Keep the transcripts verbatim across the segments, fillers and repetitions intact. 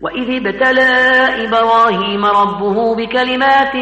وإذ ابتلى إبراهيم ربه بكلمات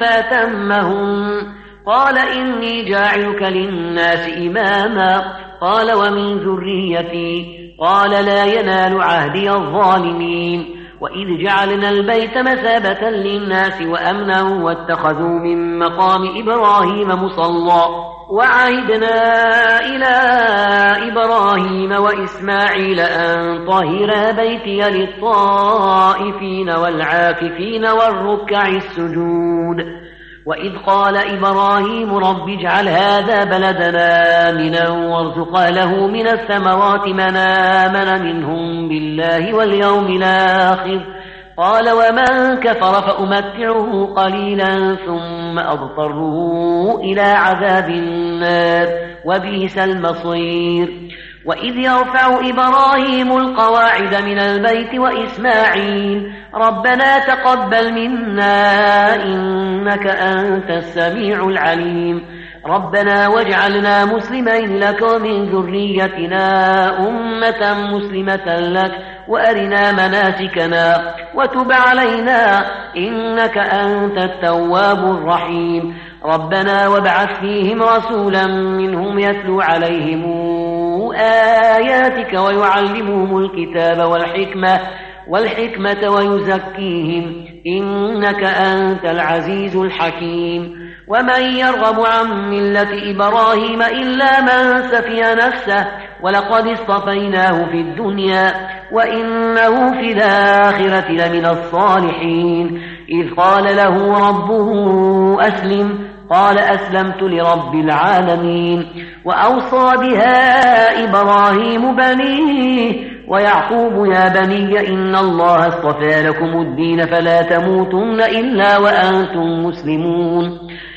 فأتمهن قال إني جاعلك للناس إماما قال ومن ذريتي قال لا ينال عهدي الظالمين وإذ جعلنا البيت مثابة للناس وأمنا واتخذوا من مقام إبراهيم مصلى وعهدنا إلى إبراهيم وإسماعيل أن طهرا بيتي للطائفين والعاكفين والركع السجود وإذ قال إبراهيم رب اجعل هذا بلدنا آمنا وارزق أهله من الثمرات من آمن منهم بالله واليوم الآخر قال ومن كفر فأمتعه قليلا ثم أضطره إلى عذاب النار وبئس المصير وإذ يرفع إبراهيم القواعد من البيت وإسماعيل ربنا تقبل منا إنك أنت السميع العليم ربنا واجعلنا مسلمين لك ومن ذريتنا أمة مسلمة لك وأرنا مناسكنا وتب علينا إنك أنت التواب الرحيم ربنا وابعث فيهم رسولا منهم يتلو عليهم آياتك ويعلمهم الكتاب والحكمة والحكمة ويزكيهم إنك أنت العزيز الحكيم ومن يرغب عن ملة إبراهيم إلا من سفي نفسه ولقد اصطفيناه في الدنيا وإنه في الآخرة لمن الصالحين إذ قال له ربه أسلم قال أسلمت لرب العالمين وأوصى بها إبراهيم بنيه ويعقوب يا بني إن الله اصطفى لكم الدين فلا تموتن إلا وأنتم مسلمون